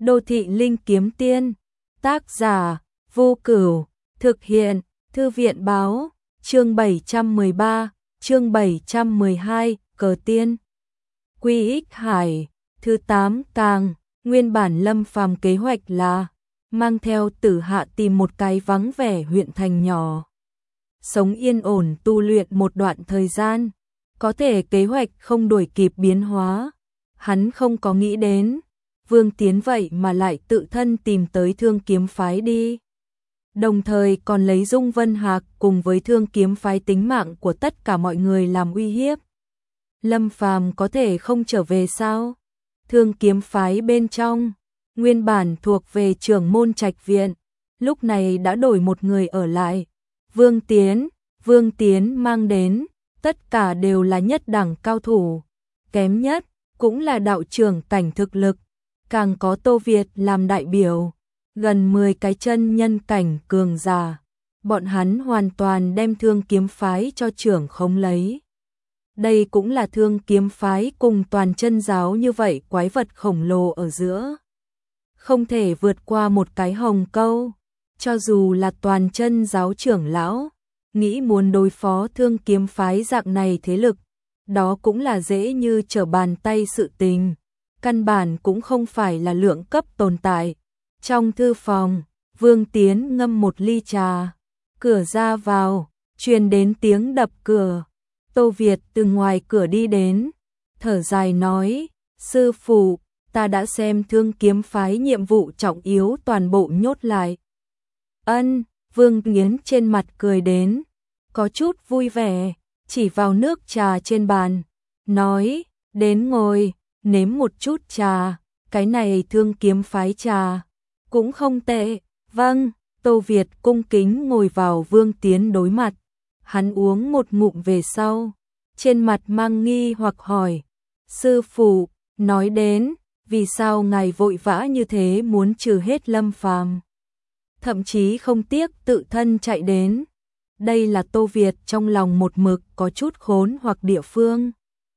Đô thị linh kiếm tiên, tác giả, Vô Cửu, thực hiện, Thư viện báo, chương 713, chương 712, cờ tiên. Quy Ích Hải, thứ 8 càng, nguyên bản Lâm Phàm kế hoạch là mang theo Tử Hạ tìm một cái vắng vẻ huyện thành nhỏ. Sống yên ổn tu luyện một đoạn thời gian, có thể kế hoạch không đuổi kịp biến hóa. Hắn không có nghĩ đến, Vương Tiến vậy mà lại tự thân tìm tới Thương Kiếm Phái đi. Đồng thời còn lấy Dung Vân Hạc cùng với Thương Kiếm Phái tính mạng của tất cả mọi người làm uy hiếp. Lâm Phàm có thể không trở về sao? Thương Kiếm Phái bên trong, nguyên bản thuộc về trưởng môn Trạch viện, lúc này đã đổi một người ở lại. Vương Tiến mang đến, tất cả đều là nhất đẳng cao thủ, kém nhất cũng là đạo trưởng cảnh thực lực, càng có Tô Việt làm đại biểu, gần 10 cái chân nhân cảnh cường giả. Bọn hắn hoàn toàn đem Thương Kiếm Phái cho trưởng không lấy. Đây cũng là Thương Kiếm Phái cùng Toàn Chân giáo như vậy quái vật khổng lồ ở giữa. Không thể vượt qua một cái hồng câu, cho dù là Toàn Chân giáo trưởng lão, nghĩ muốn đối phó Thương Kiếm Phái dạng này thế lực, đó cũng là dễ như trở bàn tay sự tình, căn bản cũng không phải là lượng cấp tồn tại. Trong thư phòng, Vương Tiến ngâm một ly trà, cửa ra vào, truyền đến tiếng đập cửa. Tô Việt từ ngoài cửa đi đến, thở dài nói, sư phụ, ta đã xem Thương Kiếm Phái nhiệm vụ trọng yếu toàn bộ nhốt lại. Ân, Vương Tiến trên mặt cười đến, có chút vui vẻ, chỉ vào nước trà trên bàn, nói, đến ngồi, nếm một chút trà, cái này Thương Kiếm Phái trà, cũng không tệ. Vâng, Tô Việt cung kính ngồi vào Vương Tiến đối mặt, hắn uống một ngụm về sau, trên mặt mang nghi hoặc hỏi, sư phụ, nói đến, vì sao ngài vội vã như thế muốn trừ hết Lâm Phàm, thậm chí không tiếc tự thân chạy đến. Đây là Tô Việt trong lòng một mực có chút khốn hoặc địa phương.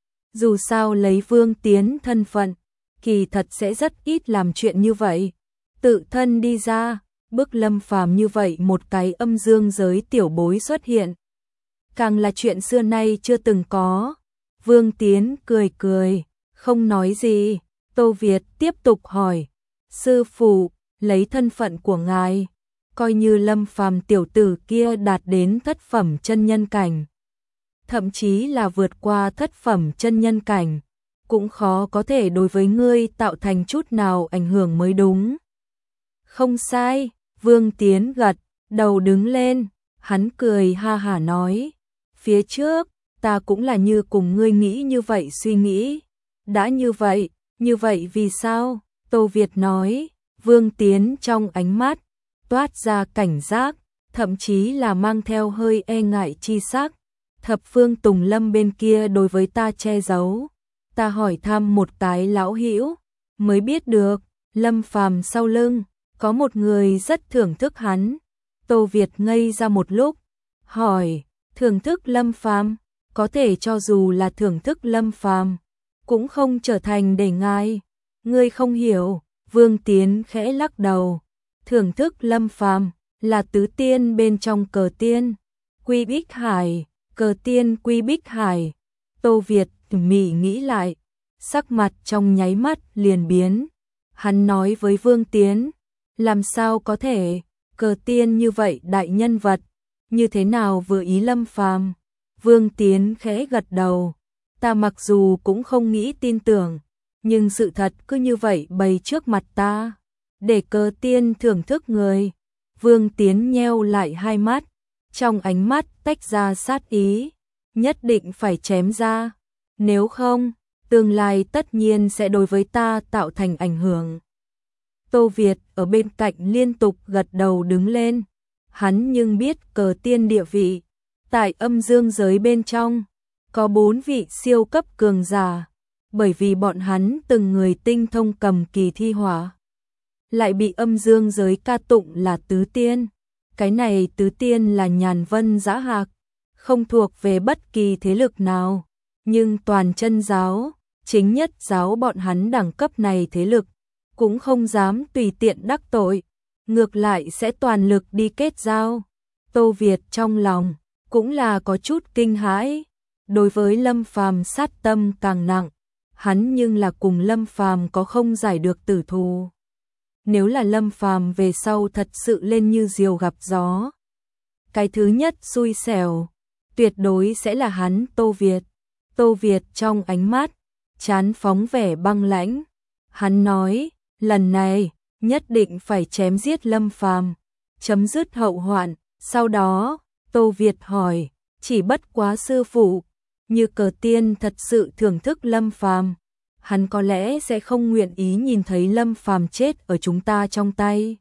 Dù sao lấy Vương Tiến thân phận, kỳ thật sẽ rất ít làm chuyện như vậy. Tự thân đi ra, bức Lâm Phàm như vậy một cái âm dương giới tiểu bối xuất hiện. Càng là chuyện xưa nay chưa từng có. Vương Tiến cười cười, không nói gì. Tô Việt tiếp tục hỏi, sư phụ, lấy thân phận của ngài, coi như Lâm Phàm tiểu tử kia đạt đến thất phẩm chân nhân cảnh, thậm chí là vượt qua thất phẩm chân nhân cảnh, cũng khó có thể đối với ngươi tạo thành chút nào ảnh hưởng mới đúng. Không sai, Vương Tiến gật đầu đứng lên, hắn cười ha hả nói, phía trước, ta cũng là như cùng ngươi nghĩ như vậy suy nghĩ. Đã như vậy vì sao? Tô Việt nói, Vương Tiến trong ánh mắt toát ra cảnh giác, thậm chí là mang theo hơi e ngại chi sắc. Thập phương Tùng Lâm bên kia đối với ta che giấu, ta hỏi thăm một cái lão hữu, mới biết được, Lâm Phàm sau lưng có một người rất thưởng thức hắn. Tô Việt ngây ra một lúc, hỏi, thưởng thức Lâm Phàm, có thể cho dù là thưởng thức Lâm Phàm, cũng không trở thành để ngài. Ngươi không hiểu. Vương Tiến khẽ lắc đầu, thưởng thức Lâm Phàm là tứ tiên bên trong cờ tiên, Quy Ích Hải, cờ tiên Quy Ích Hải. Tô Việt mỉ nghĩ lại, sắc mặt trong nháy mắt liền biến. Hắn nói với Vương Tiến, làm sao có thể, cờ tiên như vậy đại nhân vật, như thế nào vừa ý Lâm Phàm? Vương Tiến khẽ gật đầu, ta mặc dù cũng không nghĩ tin tưởng, nhưng sự thật cứ như vậy bày trước mặt ta, để cờ tiên thưởng thức người. Vương Tiến nheo lại hai mắt, trong ánh mắt tách ra sát ý, nhất định phải chém ra, nếu không, tương lai tất nhiên sẽ đối với ta tạo thành ảnh hưởng. Tô Việt ở bên cạnh liên tục gật đầu đứng lên, hắn nhưng biết cờ tiên địa vị, tại âm dương giới bên trong, có 4 vị siêu cấp cường giả, bởi vì bọn hắn từng người tinh thông cầm kỳ thi hỏa, lại bị âm dương giới ca tụng là tứ tiên. Cái này tứ tiên là Nhàn Vân Dã Hạc, không thuộc về bất kỳ thế lực nào, nhưng Toàn Chân giáo, chính nhất giáo bọn hắn đẳng cấp này thế lực, cũng không dám tùy tiện đắc tội, ngược lại sẽ toàn lực đi kết giao. Tô Việt trong lòng cũng là có chút kinh hãi, đối với Lâm Phàm sát tâm càng nặng, hắn nhưng là cùng Lâm Phàm có không giải được tử thù. Nếu là Lâm Phàm về sau thật sự lên như diều gặp gió, cái thứ nhất xui xẻo tuyệt đối sẽ là hắn Tô Việt. Tô Việt trong ánh mắt chán phóng vẻ băng lãnh, hắn nói, lần này nhất định phải chém giết Lâm Phàm, chấm dứt hậu hoạn. Sau đó, Tô Việt hỏi, chỉ bất quá sư phụ, như Cờ Tiên thật sự thưởng thức Lâm Phàm, hắn có lẽ sẽ không nguyện ý nhìn thấy Lâm Phàm chết ở chúng ta trong tay.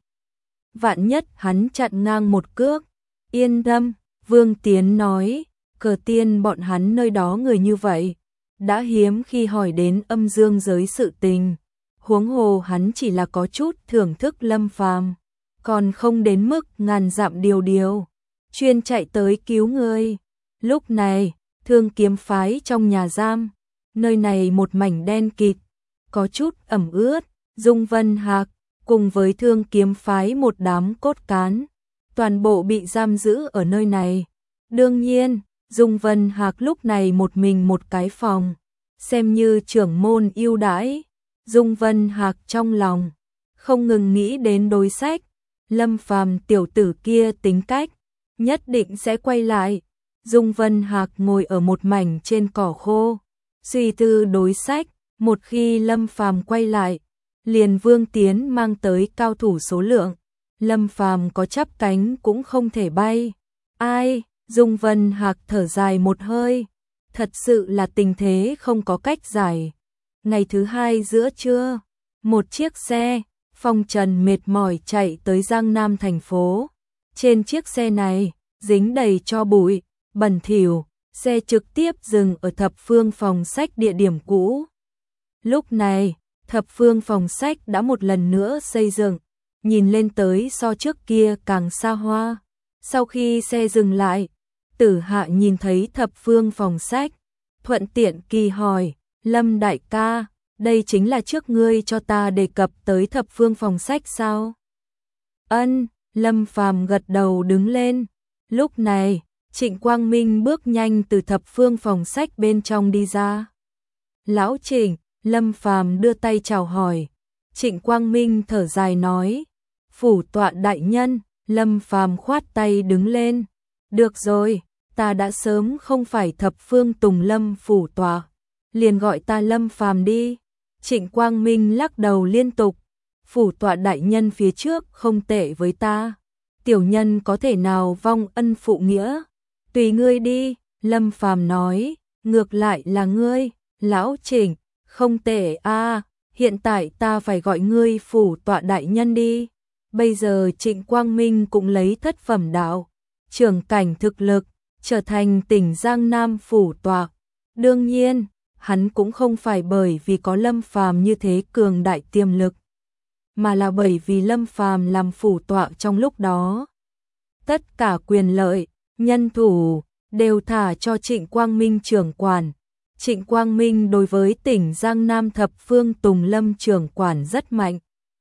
Vạn nhất hắn chặn ngang một cước. Yên tâm, Vương Tiến nói, Cờ Tiên bọn hắn nơi đó người như vậy, đã hiếm khi hỏi đến âm dương giới sự tình, huống hồ hắn chỉ là có chút thưởng thức Lâm Phàm, còn không đến mức ngàn dặm điều chuyên chạy tới cứu người. Lúc này, Thương Kiếm phái trong nhà giam, nơi này một mảnh đen kịt, có chút ẩm ướt. Dung Vân Hạc cùng với Thương Kiếm phái một đám cốt cán, toàn bộ bị giam giữ ở nơi này. Đương nhiên, Dung Vân Hạc lúc này một mình một cái phòng, xem như trưởng môn ưu đãi. Dung Vân Hạc trong lòng không ngừng nghĩ đến đối sách, Lâm Phàm tiểu tử kia tính cách nhất định sẽ quay lại. Dung Vân Hạc ngồi ở một mảnh trên cỏ khô, suy tư đối sách, một khi Lâm Phàm quay lại, liền Vương Tiến mang tới cao thủ số lượng, Lâm Phàm có chắp cánh cũng không thể bay. Ai? Dung Vân Hạc thở dài một hơi, thật sự là tình thế không có cách giải. Ngày thứ hai giữa trưa, một chiếc xe phong trần mệt mỏi chạy tới Giang Nam thành phố. Trên chiếc xe này dính đầy tro bụi, bẩn thỉu, xe trực tiếp dừng ở Thập Phương phòng sách địa điểm cũ. Lúc này, Thập Phương phòng sách đã một lần nữa xây dựng, nhìn lên tới so trước kia càng xa hoa. Sau khi xe dừng lại, Tử Hạ nhìn thấy Thập Phương phòng sách, thuận tiện kỳ hỏi, Lâm đại ca, đây chính là trước ngươi cho ta đề cập tới Thập Phương phòng sách sao? Ân, Lâm Phàm gật đầu đứng lên. Lúc này, Trịnh Quang Minh bước nhanh từ Thập Phương phòng sách bên trong đi ra. Lão Trịnh, Lâm Phàm đưa tay chào hỏi. Trịnh Quang Minh thở dài nói, phủ tọa đại nhân. Lâm Phàm khoát tay đứng lên. Được rồi, ta đã sớm không phải Thập Phương Tùng Lâm phủ tọa, liền gọi ta Lâm Phàm đi. Trịnh Quang Minh lắc đầu liên tục, phủ tọa đại nhân phía trước không tệ với ta, tiểu nhân có thể nào vong ân phụ nghĩa, tùy ngươi đi. Lâm Phàm nói, ngược lại là ngươi, lão Trịnh, không tệ a, hiện tại ta phải gọi ngươi phủ tọa đại nhân đi. Bây giờ Trịnh Quang Minh cũng lấy thất phẩm đạo trưởng cảnh thực lực, trở thành tỉnh Giang Nam phủ tọa. Đương nhiên, hắn cũng không phải bởi vì có Lâm Phàm như thế cường đại tiềm lực, mà là bởi vì Lâm Phàm làm phủ tọa trong lúc đó, tất cả quyền lợi, nhân thủ đều thả cho Trịnh Quang Minh trưởng quản. Trịnh Quang Minh đối với tỉnh Giang Nam Thập Phương Tùng Lâm trưởng quản rất mạnh.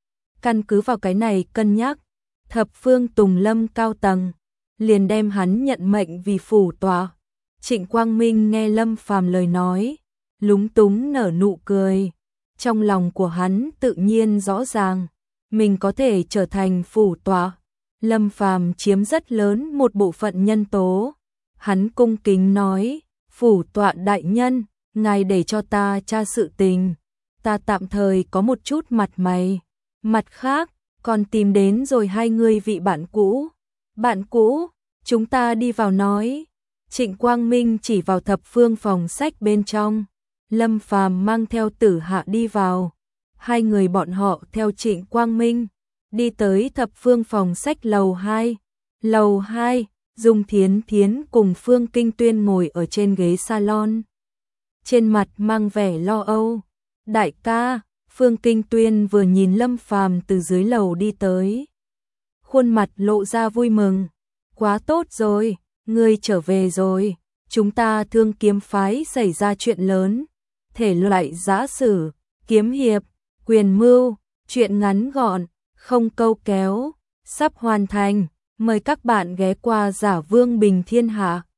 Căn cứ vào cái này cân nhắc, Thập Phương Tùng Lâm cao tầng liền đem hắn nhận mệnh vì phủ tọa. Trịnh Quang Minh nghe Lâm Phàm lời nói, lúng túng nở nụ cười. Trong lòng của hắn tự nhiên rõ ràng, mình có thể trở thành phủ tọa. Lâm Phàm chiếm rất lớn một bộ phận nhân tố. Hắn cung kính nói, phủ tọa đại nhân, ngài để cho ta tra sự tình, ta tạm thời có một chút mặt mày. Mặt khác, còn tìm đến rồi hai người vị bạn cũ. Bạn cũ, chúng ta đi vào nói. Trịnh Quang Minh chỉ vào Thập Phương phòng sách bên trong. Lâm Phàm mang theo Tử Hạ đi vào. Hai người bọn họ theo Trịnh Quang Minh đi tới Thập Phương phòng sách lầu 2. Lầu 2, Dung Thiến Thiến cùng Phương Kinh Tuyên ngồi ở trên ghế salon, trên mặt mang vẻ lo âu. Đại ca, Phương Kinh Tuyên vừa nhìn Lâm Phàm từ dưới lầu đi tới, khuôn mặt lộ ra vui mừng. Quá tốt rồi, ngươi trở về rồi, chúng ta Thương Kiếm phái xảy ra chuyện lớn, thể loại giã sử, kiếm hiệp, quyền mưu, Chuyện ngắn gọn, không câu kéo, sắp hoàn thành. Mời các bạn ghé qua Giả Vương Bình Thiên Hạ.